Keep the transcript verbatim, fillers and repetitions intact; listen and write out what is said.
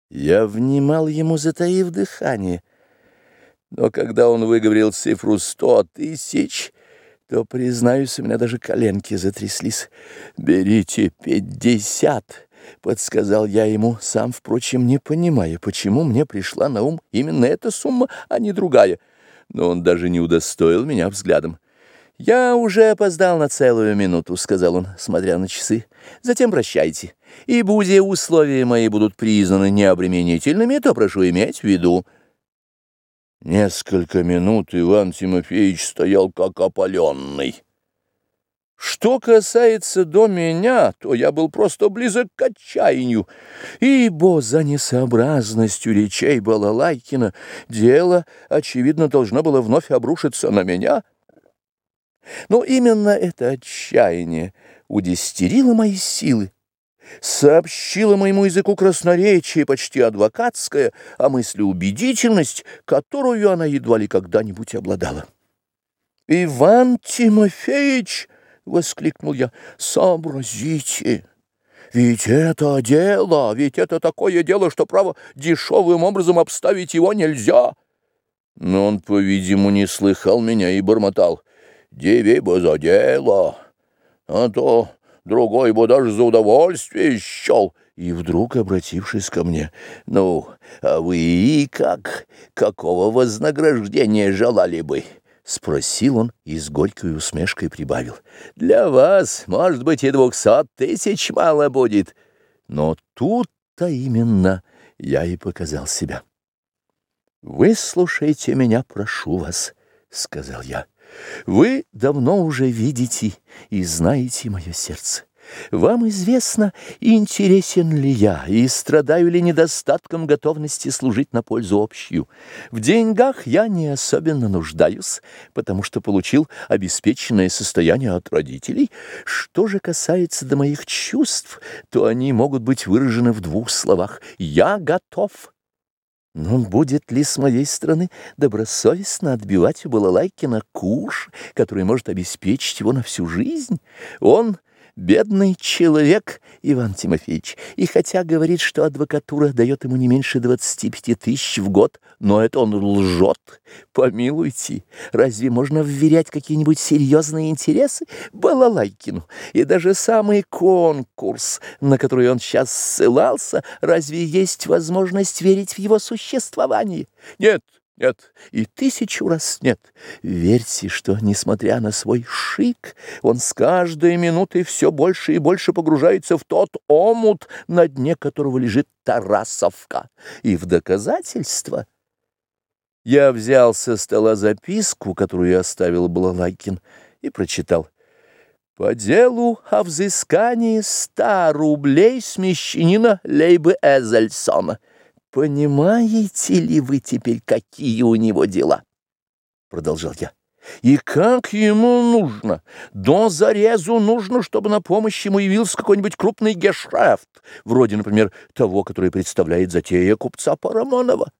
Я внимал ему, затаив дыхание, но когда он выговорил цифру сто тысяч, то, признаюсь, у меня даже коленки затряслись. «Берите пятьдесят», — подсказал я ему, сам, впрочем, не понимая, почему мне пришла на ум именно эта сумма, а не другая. Но он даже не удостоил меня взглядом. «Я уже опоздал на целую минуту», — сказал он, смотря на часы. «Затем прощайте. И будь условия мои будут признаны необременительными, то прошу иметь в виду». Несколько минут Иван Тимофеевич стоял как опаленный. Что касается до меня, то я был просто близок к отчаянию, ибо за несообразностью речей Балалайкина дело, очевидно, должно было вновь обрушиться на меня. Но именно это отчаяние удестерило мои силы, сообщило моему языку красноречие почти адвокатское, а мысли убедительность, которую она едва ли когда-нибудь обладала. «Иван Тимофеевич!» — воскликнул я. «Сообразите! Ведь это дело, ведь это такое дело, что, право, дешевым образом обставить его нельзя!» Но он, по-видимому, не слыхал меня и бормотал. «Девей бы за дело, а то другой бы даже за удовольствие счел». И вдруг, обратившись ко мне: «Ну, а вы как? Какого вознаграждения желали бы?» — спросил он и с горькой усмешкой прибавил. «Для вас, может быть, и двухсот тысяч мало будет». Но тут-то именно я и показал себя. «Выслушайте меня, прошу вас», — сказал я. «Вы давно уже видите и знаете мое сердце. Вам известно, интересен ли я и страдаю ли недостатком готовности служить на пользу общую. В деньгах я не особенно нуждаюсь, потому что получил обеспеченное состояние от родителей. Что же касается до моих чувств, то они могут быть выражены в двух словах: «Я готов». Но будет ли с моей стороны добросовестно отбивать у Балалайкина куш, который может обеспечить его на всю жизнь? Он бедный человек, Иван Тимофеевич, и хотя говорит, что адвокатура дает ему не меньше двадцати пяти тысяч в год, но это он лжет. Помилуйте, разве можно вверять какие-нибудь серьезные интересы Балалайкину? И даже самый конкурс, на который он сейчас ссылался, разве есть возможность верить в его существование? Нет. Нет, и тысячу раз нет. Верьте, что, несмотря на свой шик, он с каждой минутой все больше и больше погружается в тот омут, на дне которого лежит Тарасовка. И в доказательство я взял со стола записку, которую оставил Балалайкин, и прочитал: «По делу о взыскании ста рублей с мещанина Лейбы Эзельсона». «Понимаете ли вы теперь, какие у него дела?» — продолжал я. «И как ему нужно? До зарезу нужно, чтобы на помощь ему явился какой-нибудь крупный гешефт, вроде, например, того, который представляет затея купца Парамонова.